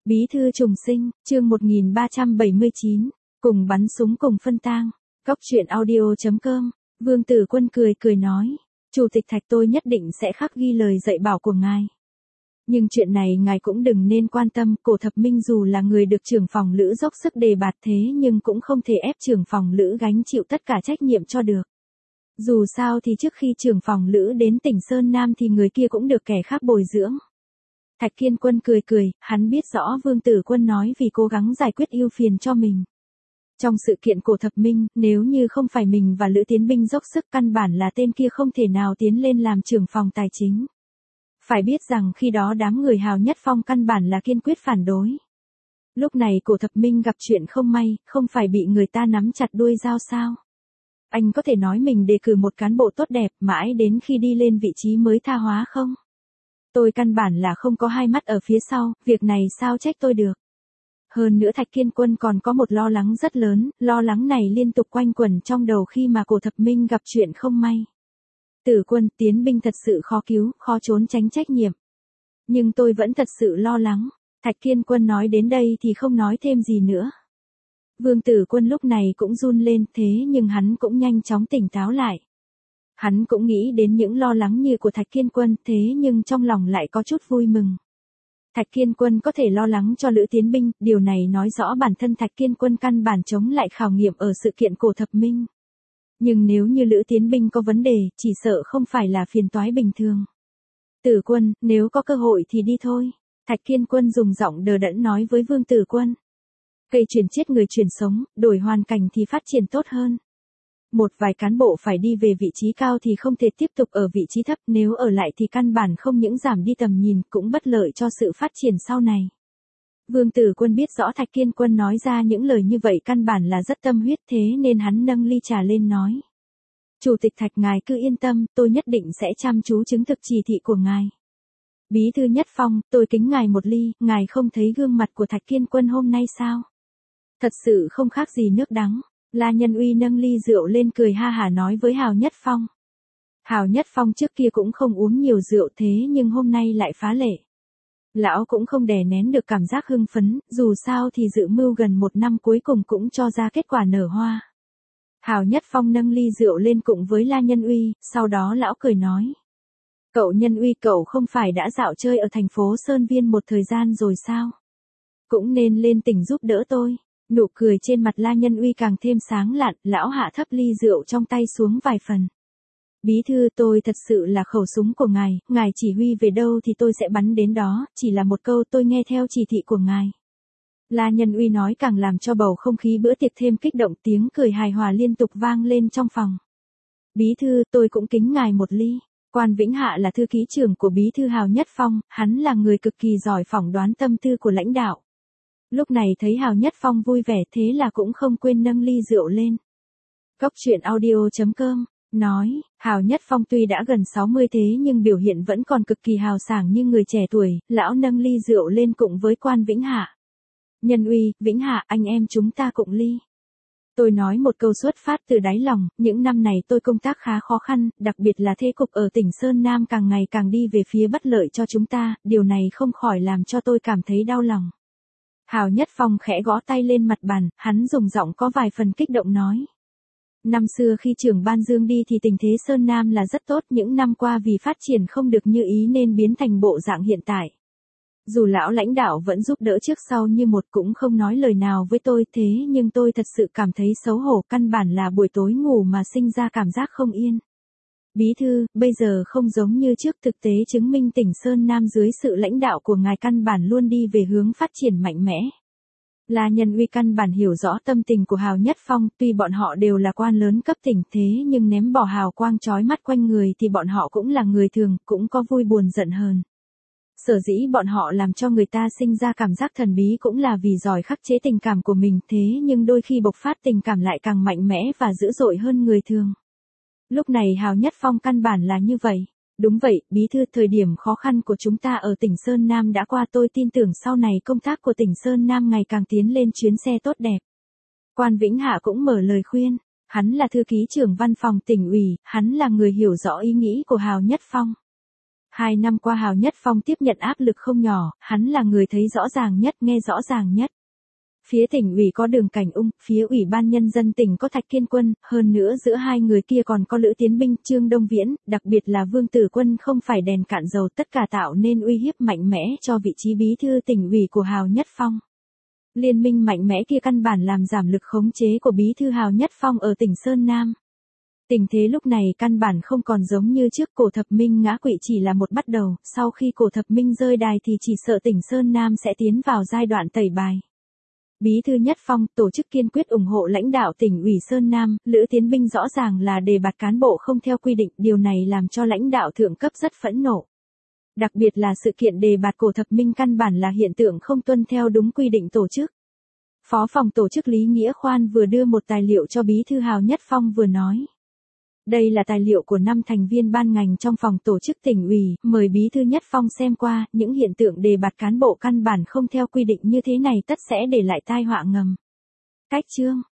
Bí thư trùng sinh, chương 1379, cùng bắn súng cùng phân tang. Góc truyện audio.com, Vương Tử Quân cười cười nói, Chủ tịch Thạch tôi nhất định sẽ khắc ghi lời dạy bảo của ngài. Nhưng chuyện này ngài cũng đừng nên quan tâm, Cổ Thập Minh dù là người được trưởng phòng Lữ dốc sức đề bạt thế nhưng cũng không thể ép trưởng phòng Lữ gánh chịu tất cả trách nhiệm cho được. Dù sao thì trước khi trưởng phòng Lữ đến tỉnh Sơn Nam thì người kia cũng được kẻ khác bồi dưỡng. Thạch Kiên Quân cười cười, hắn biết rõ Vương Tử Quân nói vì cố gắng giải quyết ưu phiền cho mình. Trong sự kiện Cổ Thập Minh, nếu như không phải mình và Lữ Tiến Binh dốc sức căn bản là tên kia không thể nào tiến lên làm trưởng phòng tài chính. Phải biết rằng khi đó đám người Hào Nhất Phong căn bản là kiên quyết phản đối. Lúc này Cổ Thập Minh gặp chuyện không may, không phải bị người ta nắm chặt đuôi dao sao? Anh có thể nói mình đề cử một cán bộ tốt đẹp mãi đến khi đi lên vị trí mới tha hóa không? Tôi căn bản là không có hai mắt ở phía sau, việc này sao trách tôi được. Hơn nữa Thạch Kiên Quân còn có một lo lắng rất lớn, lo lắng này liên tục quanh quẩn trong đầu khi mà Cổ Thập Minh gặp chuyện không may. Tử Quân, Tiến Binh thật sự khó cứu, khó trốn tránh trách nhiệm. Nhưng tôi vẫn thật sự lo lắng. Thạch Kiên Quân nói đến đây thì không nói thêm gì nữa. Vương Tử Quân lúc này cũng run lên, thế nhưng hắn cũng nhanh chóng tỉnh táo lại. Hắn cũng nghĩ đến những lo lắng như của Thạch Kiên Quân, thế nhưng trong lòng lại có chút vui mừng. Thạch Kiên Quân có thể lo lắng cho Lữ Tiến Binh, điều này nói rõ bản thân Thạch Kiên Quân căn bản chống lại khảo nghiệm ở sự kiện Cổ Thập Minh. Nhưng nếu như Lữ Tiến Binh có vấn đề, chỉ sợ không phải là phiền toái bình thường. Tử Quân, nếu có cơ hội thì đi thôi. Thạch Kiên Quân dùng giọng đờ đẫn nói với Vương Tử Quân. Cây chuyển chết người chuyển sống, đổi hoàn cảnh thì phát triển tốt hơn. Một vài cán bộ phải đi về vị trí cao thì không thể tiếp tục ở vị trí thấp, nếu ở lại thì căn bản không những giảm đi tầm nhìn cũng bất lợi cho sự phát triển sau này. Vương Tử Quân biết rõ Thạch Kiên Quân nói ra những lời như vậy căn bản là rất tâm huyết, thế nên hắn nâng ly trà lên nói. Chủ tịch Thạch ngài cứ yên tâm, tôi nhất định sẽ chăm chú chứng thực chỉ thị của ngài. Bí thư Nhất Phong, tôi kính ngài một ly, ngài không thấy gương mặt của Thạch Kiên Quân hôm nay sao? Thật sự không khác gì nước đắng. La Nhân Uy nâng ly rượu lên cười ha hả nói với Hào Nhất Phong. Hào Nhất Phong trước kia cũng không uống nhiều rượu thế nhưng hôm nay lại phá lệ. Lão cũng không đè nén được cảm giác hưng phấn, dù sao thì dự mưu gần một năm cuối cùng cũng cho ra kết quả nở hoa. Hào Nhất Phong nâng ly rượu lên cùng với La Nhân Uy, sau đó lão cười nói. Cậu Nhân Uy, cậu không phải đã dạo chơi ở thành phố Sơn Viên một thời gian rồi sao? Cũng nên lên tỉnh giúp đỡ tôi. Nụ cười trên mặt La Nhân Uy càng thêm sáng lạn, lão hạ thấp ly rượu trong tay xuống vài phần. Bí thư, tôi thật sự là khẩu súng của ngài chỉ huy về đâu thì tôi sẽ bắn đến đó, chỉ là một câu tôi nghe theo chỉ thị của ngài. La Nhân Uy nói càng làm cho bầu không khí bữa tiệc thêm kích động, tiếng cười hài hòa liên tục vang lên trong phòng. Bí thư, tôi cũng kính ngài một ly. Quan Vĩnh Hạ là thư ký trưởng của Bí thư Hào Nhất Phong, hắn là người cực kỳ giỏi phỏng đoán tâm tư của lãnh đạo. Lúc này thấy Hào Nhất Phong vui vẻ thế là cũng không quên nâng ly rượu lên. Góc truyện audio.com, nói, Hào Nhất Phong tuy đã gần 60 thế nhưng biểu hiện vẫn còn cực kỳ hào sảng như người trẻ tuổi, lão nâng ly rượu lên cùng với Quan Vĩnh Hạ. Nhân Uy, Vĩnh Hạ, anh em chúng ta cùng ly. Tôi nói một câu xuất phát từ đáy lòng, những năm này tôi công tác khá khó khăn, đặc biệt là thế cục ở tỉnh Sơn Nam càng ngày càng đi về phía bất lợi cho chúng ta, điều này không khỏi làm cho tôi cảm thấy đau lòng. Hào Nhất Phong khẽ gõ tay lên mặt bàn, hắn dùng giọng có vài phần kích động nói. Năm xưa khi trưởng ban Dương đi thì tình thế Sơn Nam là rất tốt, những năm qua vì phát triển không được như ý nên biến thành bộ dạng hiện tại. Dù lão lãnh đạo vẫn giúp đỡ trước sau như một cũng không nói lời nào với tôi thế nhưng tôi thật sự cảm thấy xấu hổ, căn bản là buổi tối ngủ mà sinh ra cảm giác không yên. Bí thư, bây giờ không giống như trước, thực tế chứng minh tỉnh Sơn Nam dưới sự lãnh đạo của ngài căn bản luôn đi về hướng phát triển mạnh mẽ. La Nhân Uy căn bản hiểu rõ tâm tình của Hào Nhất Phong, tuy bọn họ đều là quan lớn cấp tỉnh thế nhưng ném bỏ hào quang chói mắt quanh người thì bọn họ cũng là người thường, cũng có vui buồn giận hờn. Sở dĩ bọn họ làm cho người ta sinh ra cảm giác thần bí cũng là vì giỏi khắc chế tình cảm của mình thế nhưng đôi khi bộc phát tình cảm lại càng mạnh mẽ và dữ dội hơn người thường. Lúc này Hào Nhất Phong căn bản là như vậy. Đúng vậy, bí thư, thời điểm khó khăn của chúng ta ở tỉnh Sơn Nam đã qua, tôi tin tưởng sau này công tác của tỉnh Sơn Nam ngày càng tiến lên chuyến xe tốt đẹp. Quan Vĩnh Hạ cũng mở lời khuyên, hắn là thư ký trưởng văn phòng tỉnh ủy, hắn là người hiểu rõ ý nghĩ của Hào Nhất Phong. 2 năm qua Hào Nhất Phong tiếp nhận áp lực không nhỏ, hắn là người thấy rõ ràng nhất, nghe rõ ràng nhất. Phía tỉnh ủy có Đường Cảnh Ung, phía Ủy ban Nhân dân tỉnh có Thạch Kiên Quân, hơn nữa giữa hai người kia còn có Lữ Tiến Binh, Trương Đông Viễn, đặc biệt là Vương Tử Quân không phải đèn cạn dầu, tất cả tạo nên uy hiếp mạnh mẽ cho vị trí bí thư tỉnh ủy của Hào Nhất Phong. Liên minh mạnh mẽ kia căn bản làm giảm lực khống chế của bí thư Hào Nhất Phong ở tỉnh Sơn Nam. Tình thế lúc này căn bản không còn giống như trước, Cổ Thập Minh ngã quỵ chỉ là một bắt đầu, sau khi Cổ Thập Minh rơi đài thì chỉ sợ tỉnh Sơn Nam sẽ tiến vào giai đoạn tẩy bài. Bí thư Nhất Phong, tổ chức kiên quyết ủng hộ lãnh đạo tỉnh ủy Sơn Nam, Lữ Tiến Binh rõ ràng là đề bạt cán bộ không theo quy định, điều này làm cho lãnh đạo thượng cấp rất phẫn nộ. Đặc biệt là sự kiện đề bạt Cổ Thập Minh căn bản là hiện tượng không tuân theo đúng quy định tổ chức. Phó phòng tổ chức Lý Nghĩa Khoan vừa đưa một tài liệu cho bí thư Hào Nhất Phong vừa nói. Đây là tài liệu của 5 thành viên ban ngành trong phòng tổ chức tỉnh ủy, mời bí thư Nhất Phong xem qua, những hiện tượng đề bạt cán bộ căn bản không theo quy định như thế này tất sẽ để lại tai họa ngầm. Cách chương